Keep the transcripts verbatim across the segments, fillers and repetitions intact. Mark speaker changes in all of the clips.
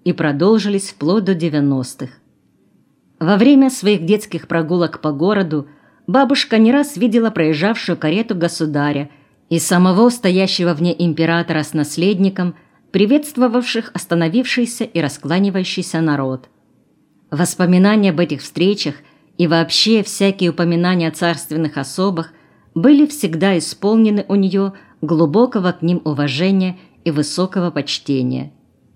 Speaker 1: и продолжились вплоть до девяностых. Во время своих детских прогулок по городу бабушка не раз видела проезжавшую карету государя и самого стоящего в ней императора с наследником, приветствовавших остановившийся и раскланивающийся народ. Воспоминания об этих встречах и вообще всякие упоминания о царственных особах были всегда исполнены у нее глубокого к ним уважения и высокого почтения.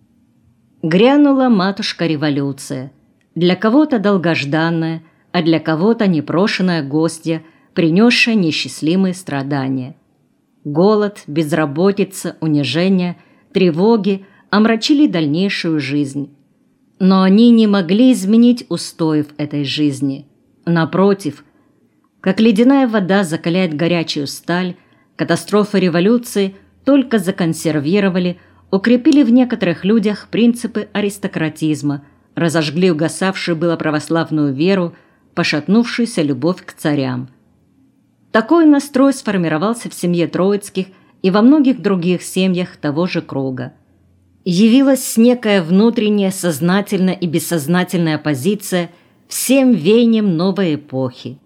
Speaker 1: Грянула матушка-революция, для кого-то долгожданная, а для кого-то непрошенная гостья, принесшая неисчислимые страдания. Голод, безработица, унижение, тревоги омрачили дальнейшую жизнь. Но они не могли изменить устоев этой жизни. Напротив, как ледяная вода закаляет горячую сталь, катастрофы революции только законсервировали, укрепили в некоторых людях принципы аристократизма, разожгли угасавшую было православную веру, пошатнувшуюся любовь к царям. Такой настрой сформировался в семье Троицких и во многих других семьях того же круга. Явилась некая внутренняя сознательная и бессознательная оппозиция всем веяниям новой эпохи.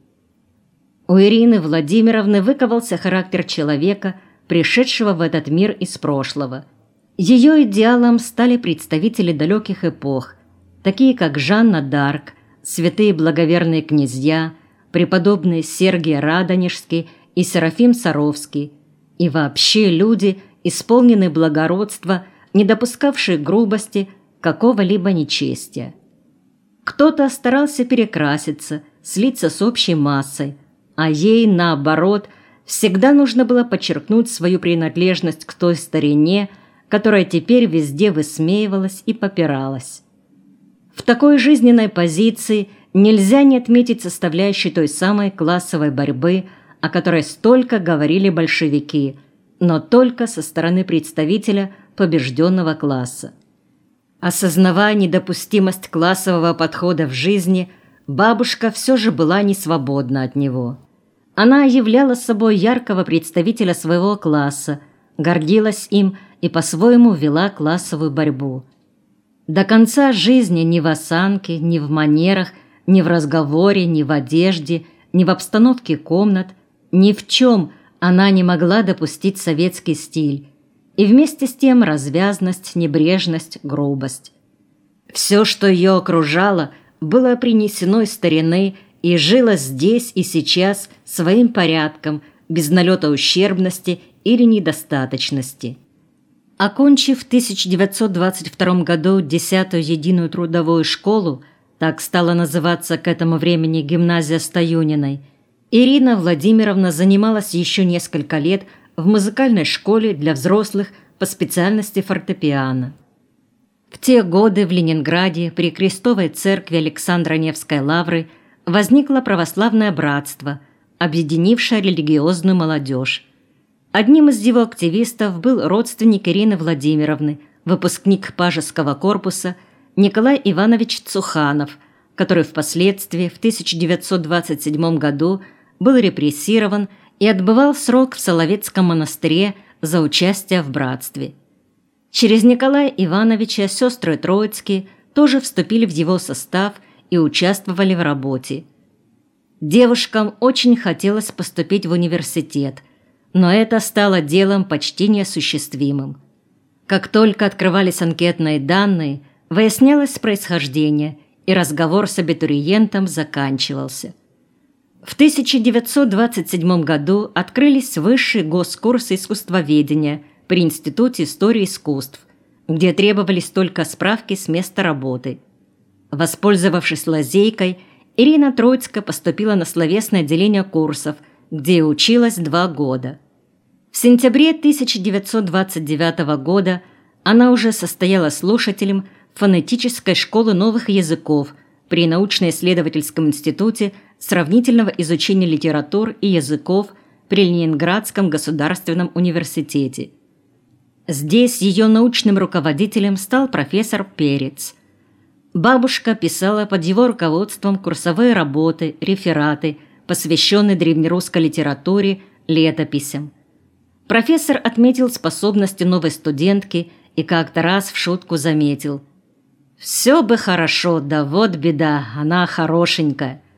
Speaker 1: У Ирины Владимировны выковался характер человека, пришедшего в этот мир из прошлого. Ее идеалом стали представители далеких эпох, такие как Жанна д'Арк, святые благоверные князья, преподобные Сергий Радонежский и Серафим Саровский, и вообще люди, исполненные благородства, не допускавшие грубости, какого-либо нечестия. Кто-то старался перекраситься, слиться с общей массой, а ей, наоборот, всегда нужно было подчеркнуть свою принадлежность к той старине, которая теперь везде высмеивалась и попиралась. В такой жизненной позиции нельзя не отметить составляющей той самой классовой борьбы, о которой столько говорили большевики, но только со стороны представителя побежденного класса. Осознавая недопустимость классового подхода в жизни, бабушка все же была не свободна от него. Она являла собой яркого представителя своего класса, гордилась им и по-своему вела классовую борьбу. До конца жизни ни в осанке, ни в манерах, ни в разговоре, ни в одежде, ни в обстановке комнат, ни в чем она не могла допустить советский стиль, и вместе с тем развязность, небрежность, грубость. Все, что ее окружало, было принесено из старины и жило здесь и сейчас своим порядком, без налета ущербности или недостаточности. Окончив в тысяча девятьсот двадцать втором году десятую единую трудовую школу, так стала называться к этому времени гимназия Стоюниной, Ирина Владимировна занималась еще несколько лет в музыкальной школе для взрослых по специальности фортепиано. В те годы в Ленинграде при Крестовой церкви Александра Невской лавры возникло православное братство, объединившее религиозную молодежь. Одним из его активистов был родственник Ирины Владимировны, выпускник Пажеского корпуса Николай Иванович Цуханов, который впоследствии в тысяча девятьсот двадцать седьмом году был репрессирован и отбывал срок в Соловецком монастыре за участие в братстве. Через Николая Ивановича сестры Троицкие тоже вступили в его состав и участвовали в работе. Девушкам очень хотелось поступить в университет, но это стало делом почти неосуществимым. Как только открывались анкетные данные, выяснялось происхождение, и разговор с абитуриентом заканчивался. В тысяча девятьсот двадцать седьмом году открылись высшие госкурсы искусствоведения при Институте истории искусств, где требовались только справки с места работы. Воспользовавшись лазейкой, Ирина Троицкая поступила на словесное отделение курсов, где и училась два года. В сентябре тысяча девятьсот двадцать девятого года она уже состояла слушателем фонетической школы новых языков при научно-исследовательском институте сравнительного изучения литератур и языков при Ленинградском государственном университете. Здесь ее научным руководителем стал профессор Перец. Бабушка писала под его руководством курсовые работы, рефераты, посвященные древнерусской литературе, летописям. Профессор отметил способности новой студентки и как-то раз в шутку заметил: Все бы хорошо, да вот беда, она хорошенькая.